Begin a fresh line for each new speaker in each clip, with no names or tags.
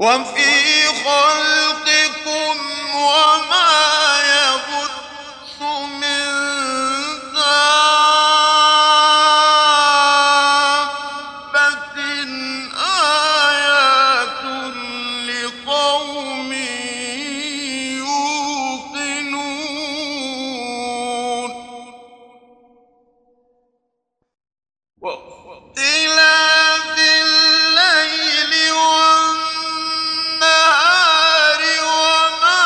وفي خلقكم وما يبث من دابة آيات لقوم يوقنون واختلاف الليل والنهار وما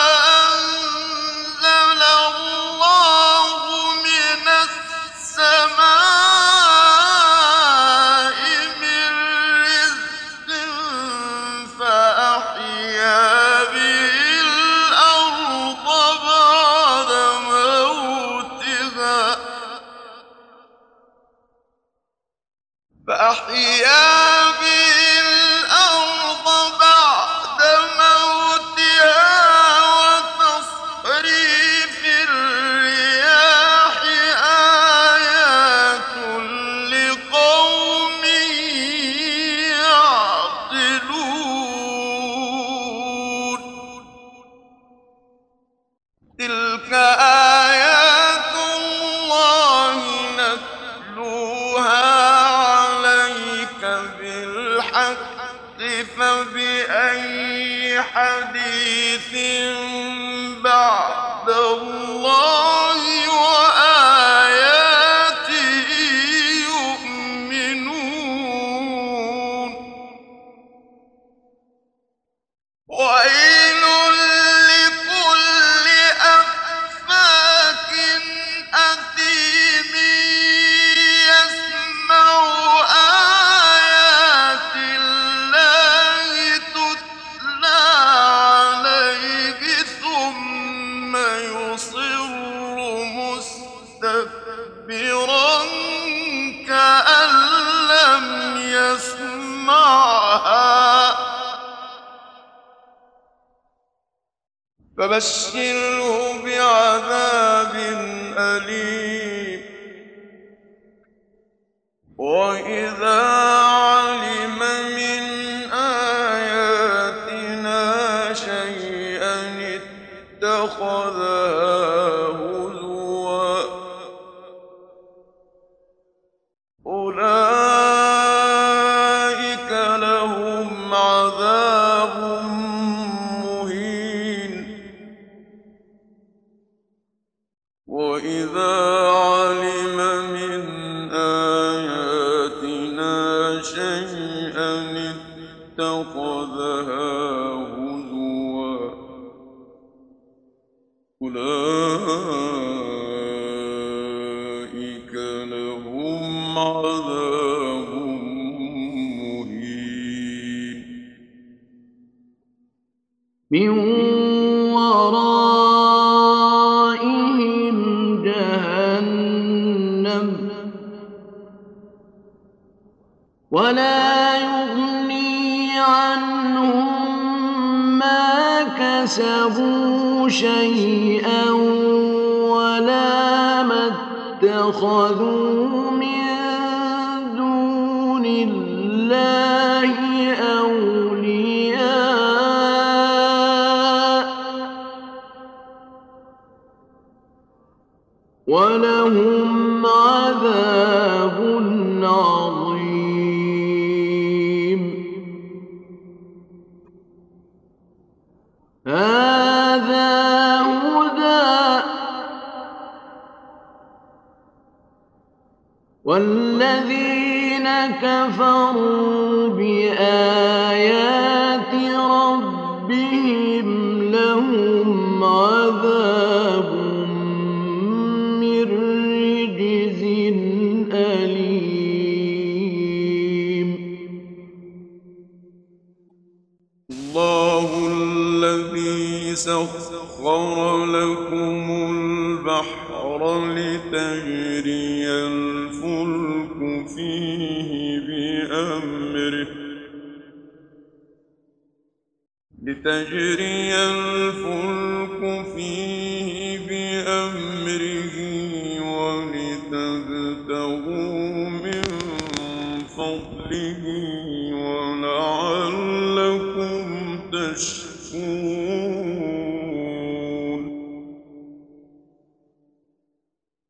أنزل الله من السماء من رزق فأحيا به الأرض بعد موتها وتصريف الرياح آيات لقوم يعقلون تلك آيات الله نتلوها عليك بالحق فبأي حديث بعد الله وآياته يؤمنون ويل لكل أفاك أثيم يسمع آيات الله تتلى عليه ثم يصر مستكبرا كأن لم يسمعها فبشره بعذاب أليم وإذا علم من آياتنا شيئا اتخذها هزوا أولئك لهم عذاب مهين وإذا علم من آياتنا شيئا اتخذها هزوا أولئك لهم عذاب مهين من ورائهم جهنم ولا يغني عنهم ما كسبوا شيئا ولا ما اتخذوا من دون الله أولياء ولهم عذاب عظيم هذا هدى والذين كفروا بآيات ربهم لهم عذاب من رجز أليم الله الذي سخر لكم البحر لتجري الفلك فيه بأمره ولتبتغوا من فضله ولعلكم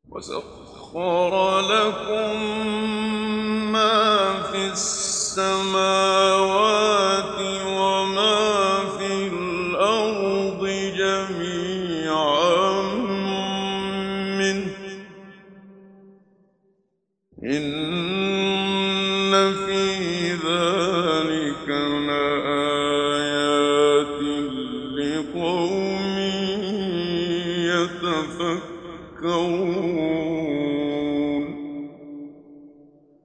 وسخر لكم ما في السماوات وما في الأرض جميعا منه إن في ذلك لآيات لقوم يتفكرون